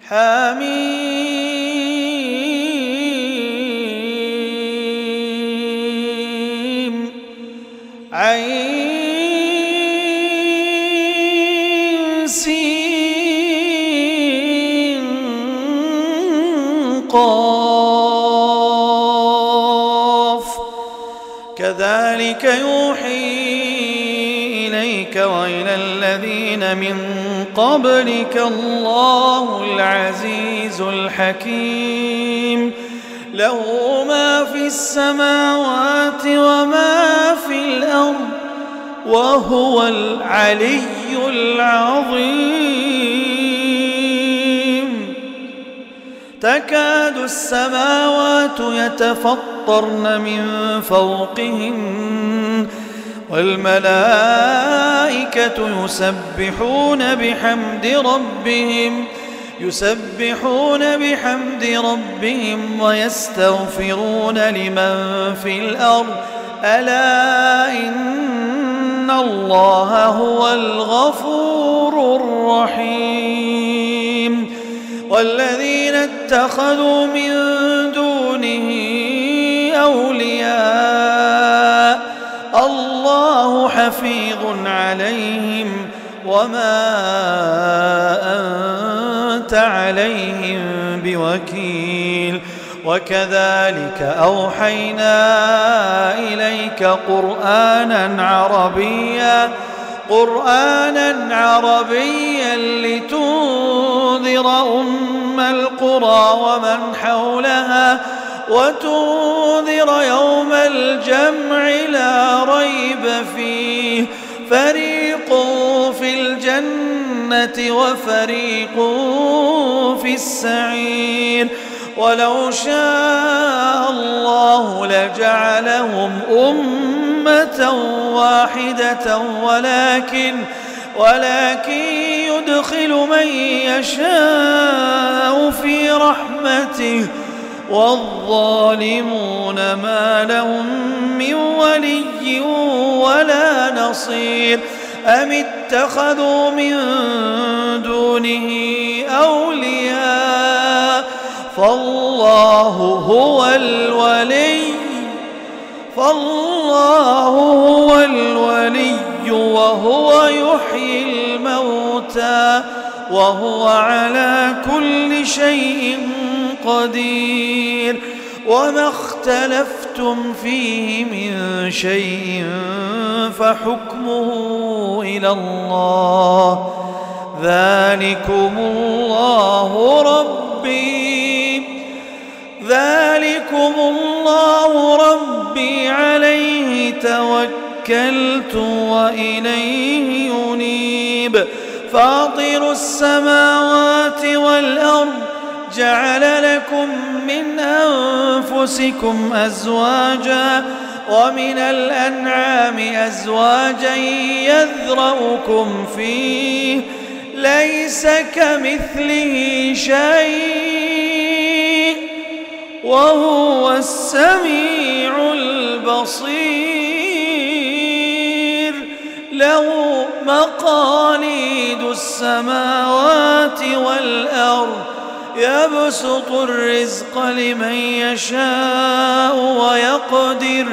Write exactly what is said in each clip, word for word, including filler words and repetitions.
حميم عين سين قاف كذلك يوحي إليك وإلى الذين من قبلك الله العزيز الحكيم له ما في السماوات وما في الأرض وهو العلي العظيم تكاد السماوات يتفطرن من فوقهن والملائكة يسبحون بحمد ربهم يسبحون بحمد ربهم ويستغفرون لمن في الأرض ألا إن الله هو الغفور الرحيم والذين اتخذوا من دونه أولياء الله حفيظ عليهم وما أنت عليهم بوكيل وكذلك أوحينا إليك قرآنا عربيا قرآنا عربيا لتنذر أم القرى ومن حولها وتنذر يوم الجمع لا ريب فيه فريق في الجنة وفريق في السعير ولو شاء الله لجعلهم أمة واحدة ولكن ولكن يدخل من يشاء في رحمته والظالمون ما لهم من ولي ولا نصير أم اتخذوا من دونه أولياء فالله هو الولي فالله هو الولي وهو يحيي الموتى وهو على كل شيء قدير وما اختلفتم فيه من شيء فحكمه إلى الله ذلكم الله ربي ذلكم الله ربي عليه توكلت وإليه ينيب فاطر السماوات والأرض جعل لكم من أنفسكم أزواجا ومن الأنعام أزواجا يذرؤكم فيه ليس كمثله شيء وهو السميع البصير له مقاليد السماوات والأرض يبسط الرزق لمن يشاء ويقدر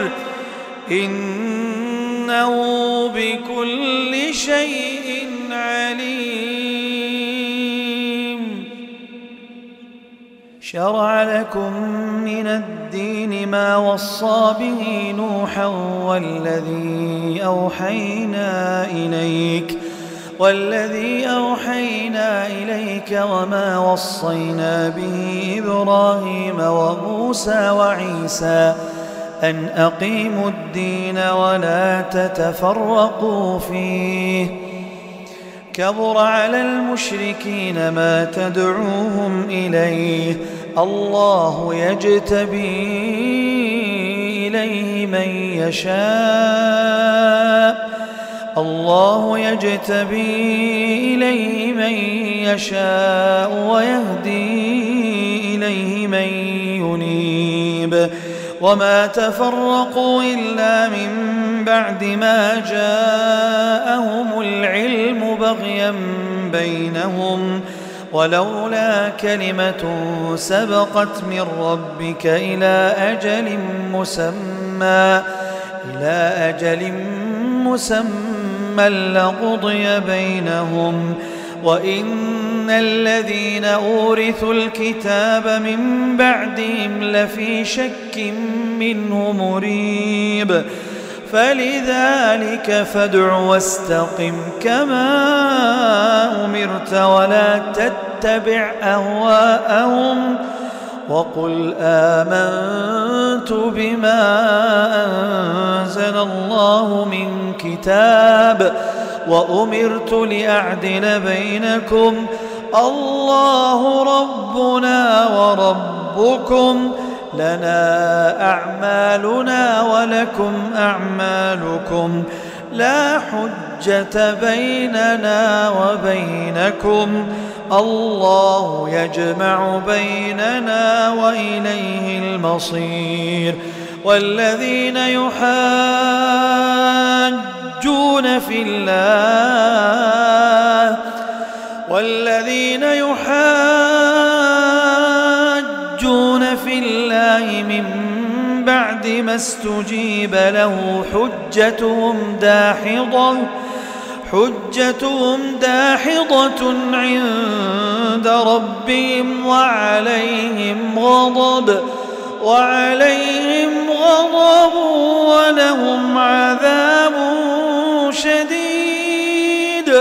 إنه بكل شيء عليم شرع لكم من الدين ما وصى به نوحا والذي أوحينا إليك والذي أوحينا إليك وما وصينا به إبراهيم وموسى وعيسى أن أقيموا الدين ولا تتفرقوا فيه كبر على المشركين ما تدعوهم إليه الله يجتبي إليه من يشاء الله يجتبي إليه من يشاء ويهدي إليه من ينيب وما تفرقوا إلا من بعد ما جاءهم العلم بغيا بينهم ولولا كلمة سبقت من ربك إلى أجل مسمى إلى أجل مسمى لقضي بينهم وإن الذين أورثوا الكتاب من بعدهم لفي شك منه مريب فلذلك فادع واستقم كما أمرت ولا تتبع أهواءهم وقل آمنت بما أنزل الله من كتاب وأمرت لأعدل بينكم الله ربنا وربكم لنا أعمالنا ولكم أعمالكم لا حجة بيننا وبينكم الله يجمع بيننا وإليه المصير والذين يحاجون في الله والذين يحاجون في الله من بعد ما استجيب له حجتهم داحضة حجتهم داحضة عند ربهم وعليهم غضب وعليهم غضب ولهم عذاب شديد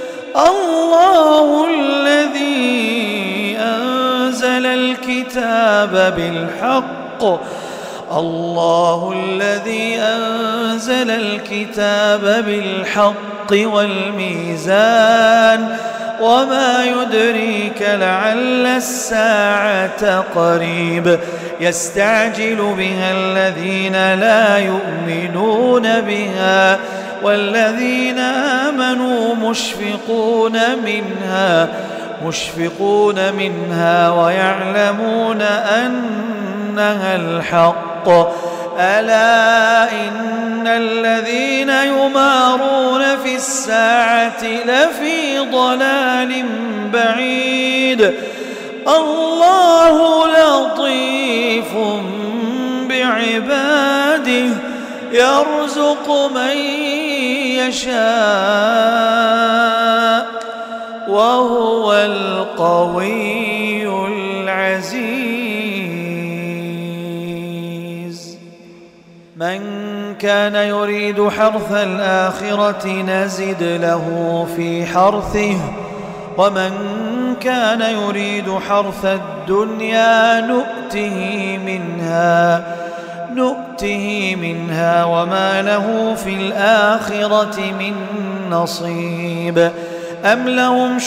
الله الذي أنزل الكتاب بالحق الله الذي أنزل الكتاب بالحق والميزان وما يدريك لعل الساعة قريب يستعجل بها الذين لا يؤمنون بها والذين آمنوا مشفقون منها مشفقون منها ويعلمون أنها الحق ألا إن الذين يمارون في الساعة لفي ضلال بعيد الله لطيف بعباده يرزق من يشاء وهو القوي العزيز من كان يريد حرث الآخرة نزد له في حرثه ومن كان يريد حرث الدنيا نؤته منها نؤته منها وما له في الآخرة من نصيب أم لهم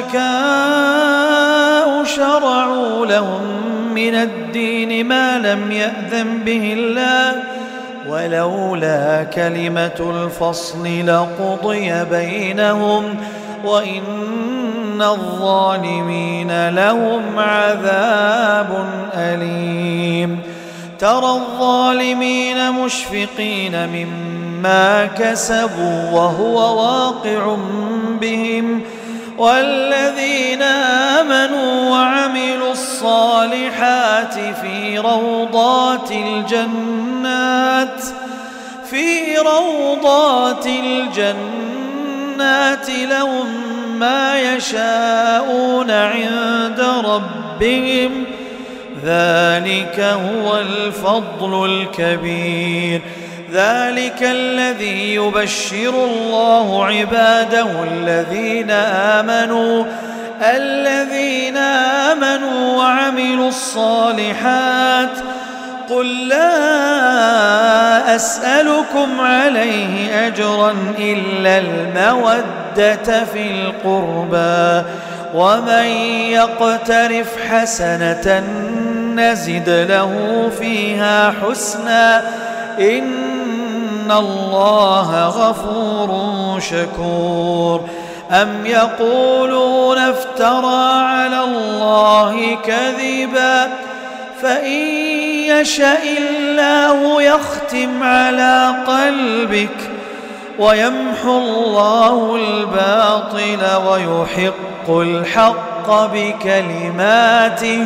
شركاء شرعوا لهم من الدين ما لم يأذن به الله ولولا كلمة الفصل لقضي بينهم وإن الظالمين لهم عذاب أليم ترى الظالمين مشفقين مما كسبوا وهو واقع بهم والذين آمنوا وعملوا الصالحات في روضات الجنات في روضات الجنات لهم ما يشاءون عند ربهم ذلك هو الفضل الكبير ذلك الذي يبشر الله عباده الذين آمنوا الذين آمنوا وعملوا الصالحات قل لا أسألكم عليه أجرا إلا المودة في القربى ومن يقترف حسنة نزد له فيها حسنا إن الله غفور شكور أم يقولون افترى على الله كذبا فإن يشاء الله يختم على قلبك ويمحو الله الباطل ويحق الحق الحق بكلماته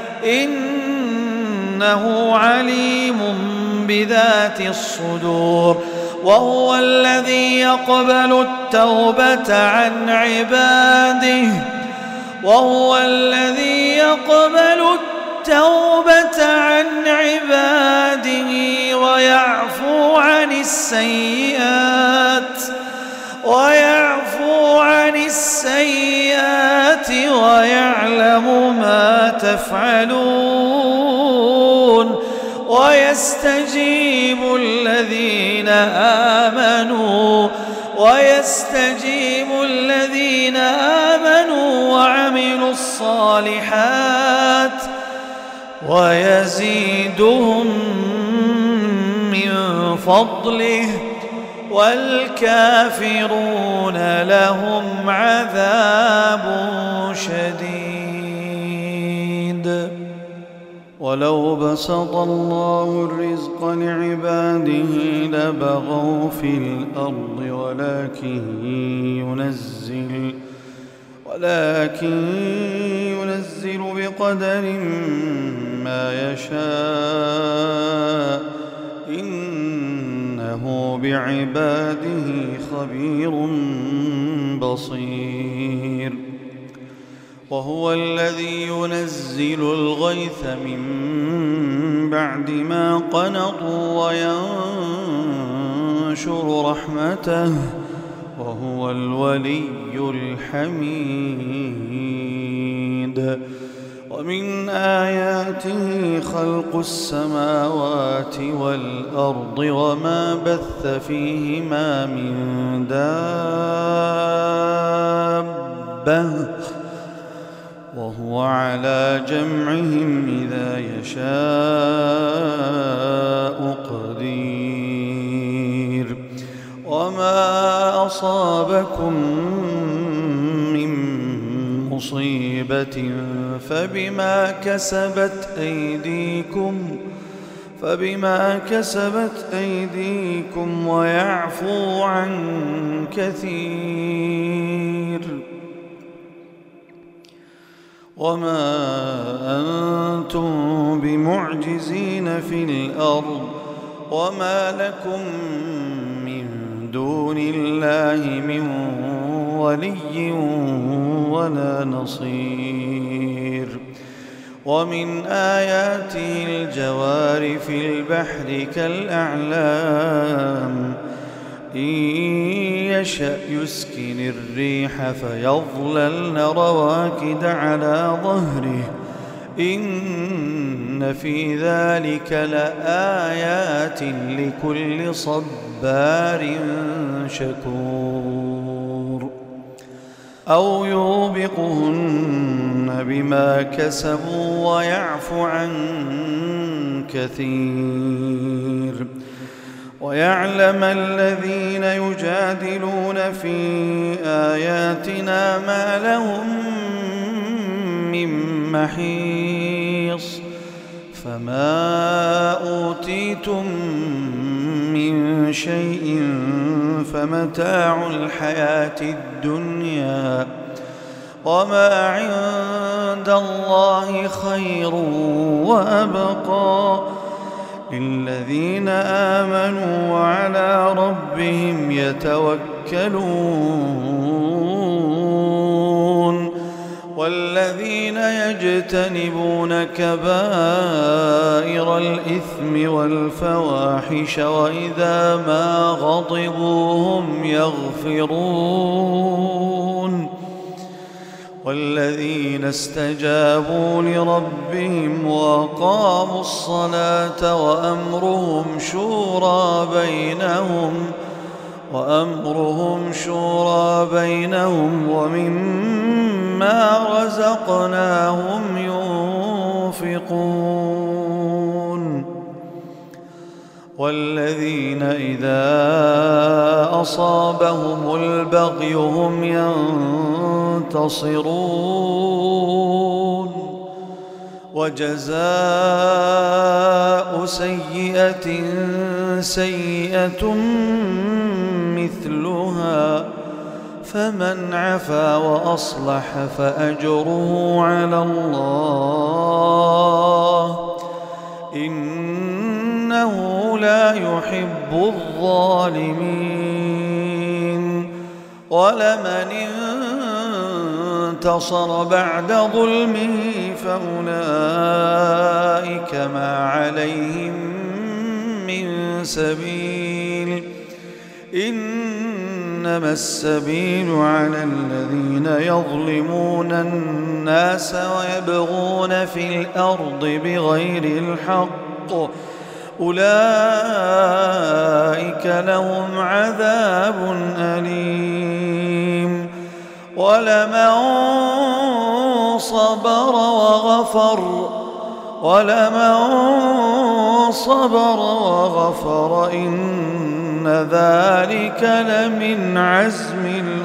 إنه عليم بذات الصدور وهو الذي يقبل التوبة عن عباده وهو الذي يقبل التوبة عن عباده ويعفو عن السيئات ويعفو عن السيئات ويعلم ما تفعلون ويستجيب الذين آمنوا ويستجيب الذين آمنوا وعملوا الصالحات ويزيدهم من فضله والكافرون لهم عذاب شديد. ولو بسط الله الرزق لعباده لبغوا في الأرض ولكن ينزل ولكن ينزل بقدر ما يشاء إنه بعباده خبير بصير. وهو الذي ينزل الغيث من بعد ما قنطوا وينشر رحمته وهو الولي الحميد. ومن آياته خلق السماوات والأرض وما بث فيهما من دابة وهو على جمعهم إذا يشاء قدير. وما أصابكم من مصيبة فبما كسبت أيديكم فبما كسبت أيديكم ويعفو عن كثير. وما أنتم بمعجزين في الأرض وما لكم من دون الله من ولي ولا نصير. ومن آياته الجوار في البحر كالأعلام إن يشأ يسكن الريح فيظللن رواكد على ظهره إن في ذلك لآيات لكل صبار شكور. أو يوبقهن بما كسبوا ويعفو عن كثير. ويعلم الذين يجادلون في آياتنا ما لهم من محيص. فما أوتيتم من شيء فمتاع الحياة الدنيا وما عند الله خير وأبقى للذين آمنوا وعلى ربهم يتوكلون. والذين يجتنبون كبائر الإثم والفواحش وإذا ما غضبوا هم يغفرون. والذين استجابوا لربهم وأقاموا الصلاة وأمرهم شورى بينهم وأمرهم شورى بينهم ومما رزقناهم ينفقون. والذين إذا أصابهم البغي هم ينتصرون. وجزاء سيئة سيئة مثلها فمن عفا وأصلح فأجره على الله إنه لا يحب الظالمين. ولمن انتصر بعد ظلمه فأولئك ما عليهم من سبيل إنما السبيل على الذين يظلمون الناس ويبغون في الأرض بغير الحق أولئك لهم عذاب أليم. ولمن صبر وغفر ولمن صبر وغفر إن ذلك لمن عزم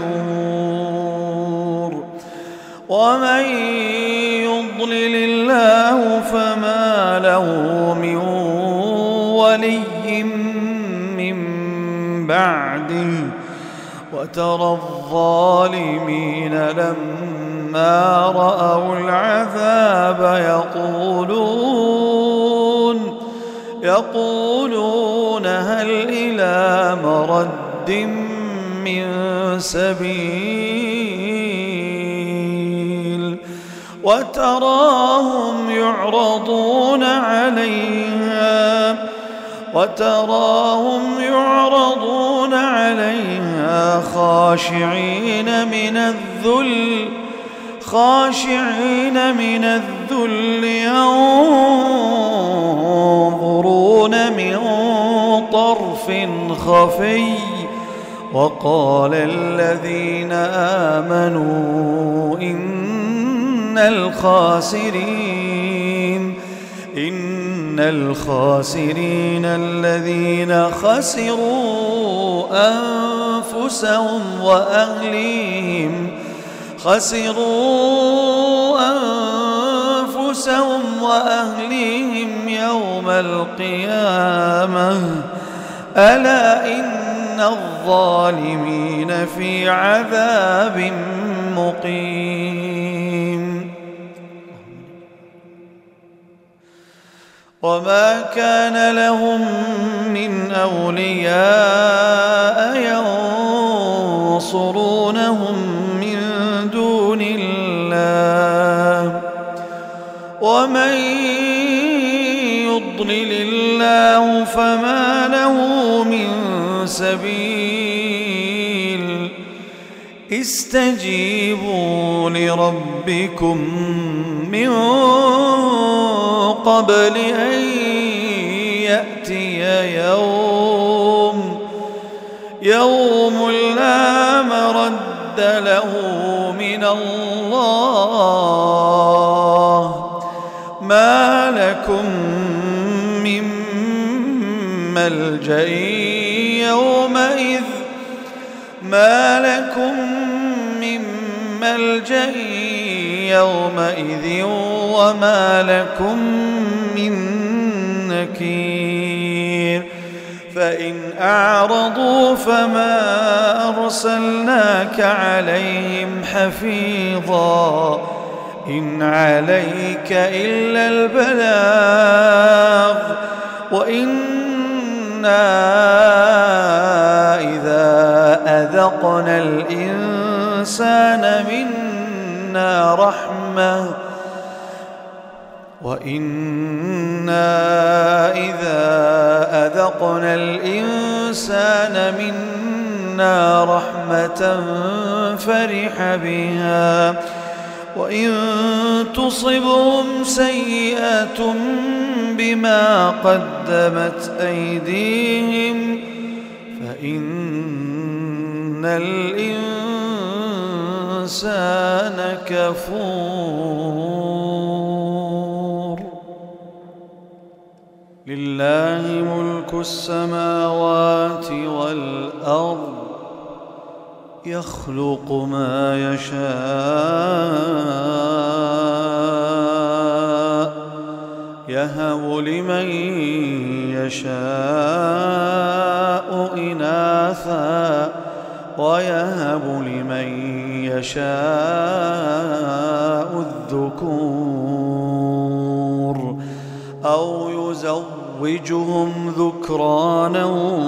الأمور. ومن يضلل الله فما له من ولي من بعده وترى الظالمين لما رأوا العذاب يقولون يقولون هل إلى مرد من سبيل وتراهم يعرضون عليها وتراهم يعرضون عليها خاشعين من الذل خاشعين من الذل ينظرون من طرف خفي. وقال الذين آمنوا إن الخاسرين إن الخاسرين الذين خسروا أنفسهم وأهليهم خسروا أنفسهم وأهليهم يوم القيامة ألا إن الظالمين في عذاب مقيم. وما كان لهم من أولياء ينصرونهم من دون الله ومن يضلل الله فما له من سبيل. استجيبوا لربكم من قبل أن يأتي يوم يوم لا مرد له من الله ما لكم من ملجأ يومئذ ما لكم من ملجأ يومئذ وما لكم من نكير. فإن أعرضوا فما أرسلناك عليهم حفيظا إن عليك إلا البلاغ وإنا إذا أذقنا الإنسان منا رحمة وإنا إذا أذقنا الإنسان منا رحمة فرح بها وإن تصبهم سيئة بما قدمت أيديهم فإن الإنسان كفور. لله ملك السماوات والأرض يخلق ما يشاء يهب لمن يشاء إناثا ويهب لمن يشاء الذكور أو يزوجهم ذكرانا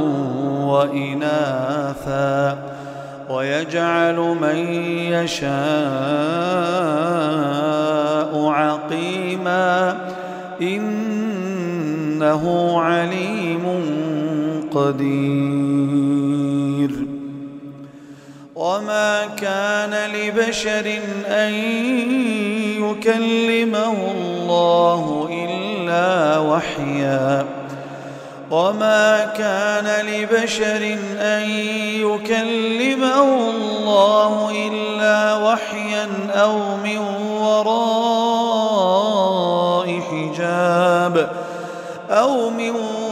وإناثا ويجعل من يشاء عقيما إنه عليم قدير. وما كان لبشر أن يكلمه الله إلا وحيا وما كان لبشر أن يكلمه الله إلا وحيا أو من وراء حجاب أو من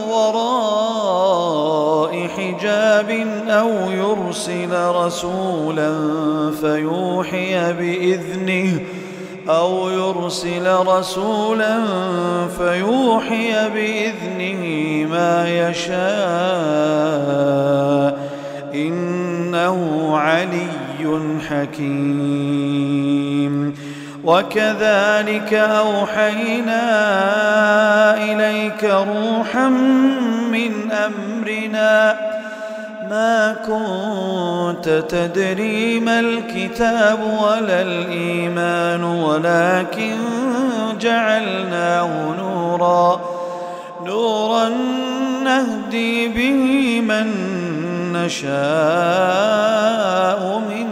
وراء حجاب أو يرسل رسولا فيوحي بإذنه أو يرسل رسولا فيوحي بإذنه ما يشاء إنه علي حكيم. وكذلك أوحينا إليك روحا من أمرنا ما كنت تدري ما الكتاب ولا الإيمان ولكن جعلناه نورا نورا نهدي به من نشاء من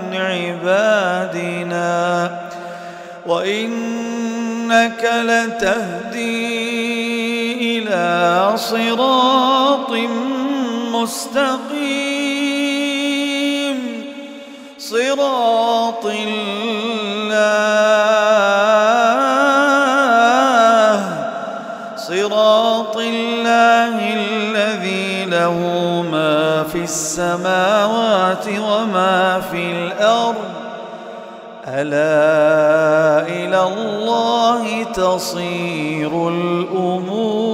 عبادنا وإنك لتهدي إلى صراط مستقيم صراط الله صراط الله الذي له ما في السماوات وما في الأرض ألا إلى الله تصير الأمور.